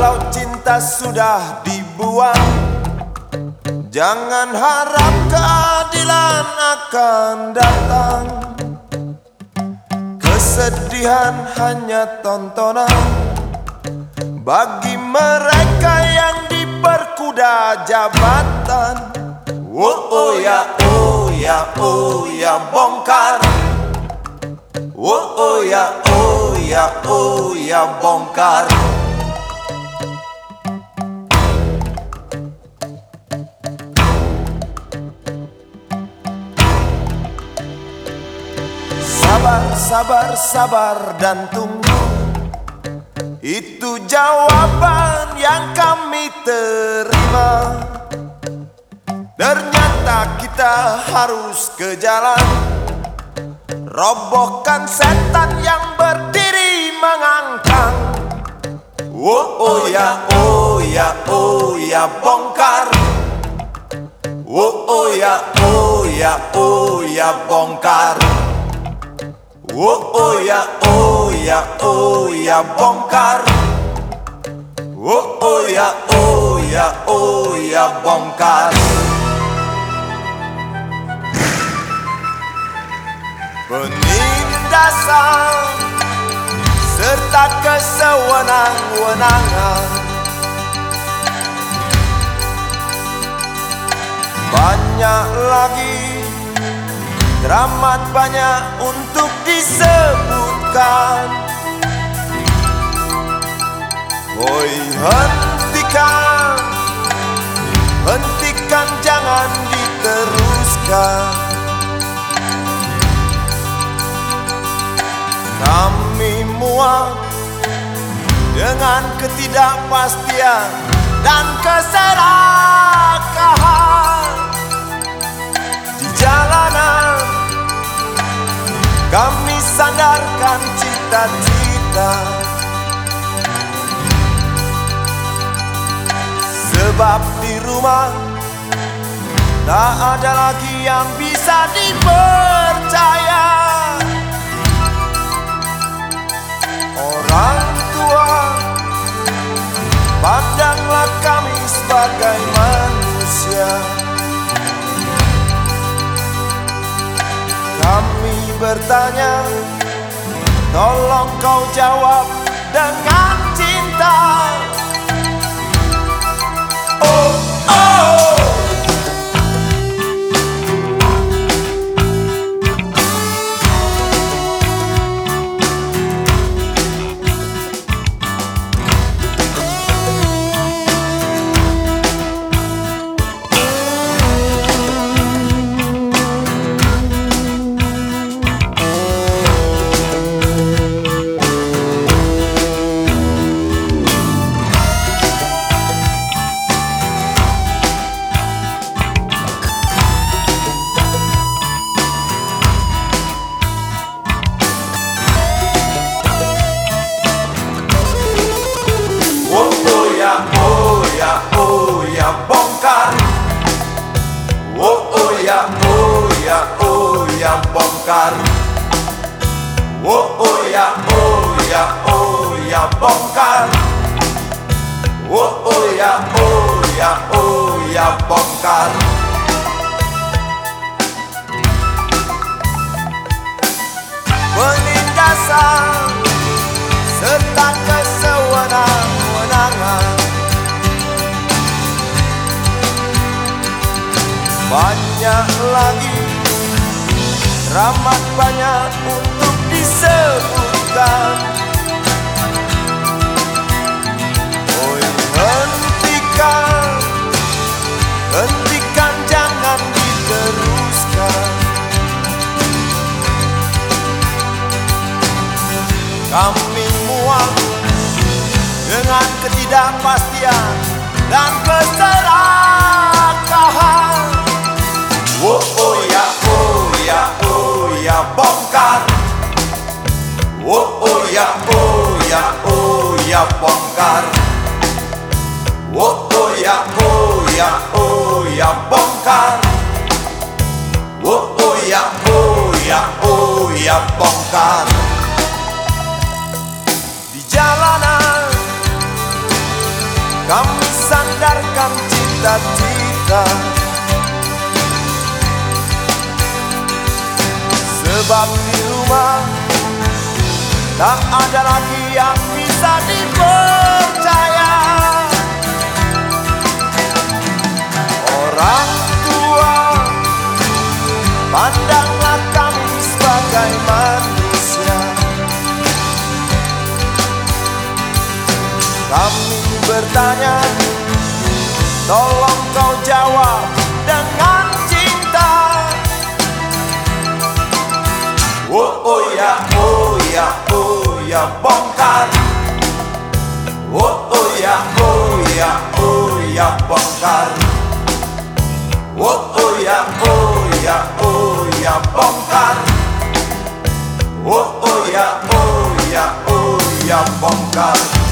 Kalau cinta sudah dibuang, jangan harap keadilan akan datang. Kesedihan hanya tontonan bagi mereka yang diperkuda jabatan. Oh ya, oh ya, oh ya, bongkar. Oh ya, oh ya, oh ya, bongkar. Sabar, sabar, sabar dan tunggu, itu jawaban yang kami terima. Ternyata kita harus ke jalan, robohkan setan yang berdiri mengangkang. Oh ya, oh ya, oh ya, bongkar. Oh ya, oh ya, oh ya, bongkar. Oh ya, oh ya, oh ya, bongkar. Oh ya, oh ya, oh ya, bongkar. Penindasan serta kesewenang-wenangan, banyak lagi, teramat banyak untuk disebutkan. Hoi, hentikan, hentikan, jangan diteruskan. Kami muak dengan ketidakpastian dan keserakahan di jalanan. Kami sandarkan cita-cita, sebab di rumah tak ada lagi yang bisa dipercaya. Orang tua, pandanglah kami sebagai manusia. Kami bertanya, tolong kau jawab dengan cinta. Oh, oh. Bongkar. Oh ya, oh ya, oh ya, bongkar. Oh ya, oh ya, oh ya, bongkar. Penindasan serta kesewenang-wenangan, banyak lagi, teramat banyak untuk disebutkan. Oh, hentikan, hentikan, jangan diteruskan. Kami muak dengan ketidakpastian dan keserakahan. Oh ya, oh ya, oh ya, bongkar. Oh ya, oh ya, oh ya, bongkar. Oh ya, oh ya, oh ya, bongkar. Oh ya, oh ya, oh ya, bongkar. Di jalanan kami sandarkan cita-cita. Sebab di rumah tak ada lagi yang bisa dipercaya. Orang tua, pandanglah kami sebagai manusia. Kami bertanya, tolong kau jawab dengan cinta. Oh ya, oh ya, oh ya, bongkar. Oh ya, oh ya, oh ya, bongkar. Oh ya, oh ya, oh ya, bongkar. Oh ya, oh ya, oh ya, bongkar.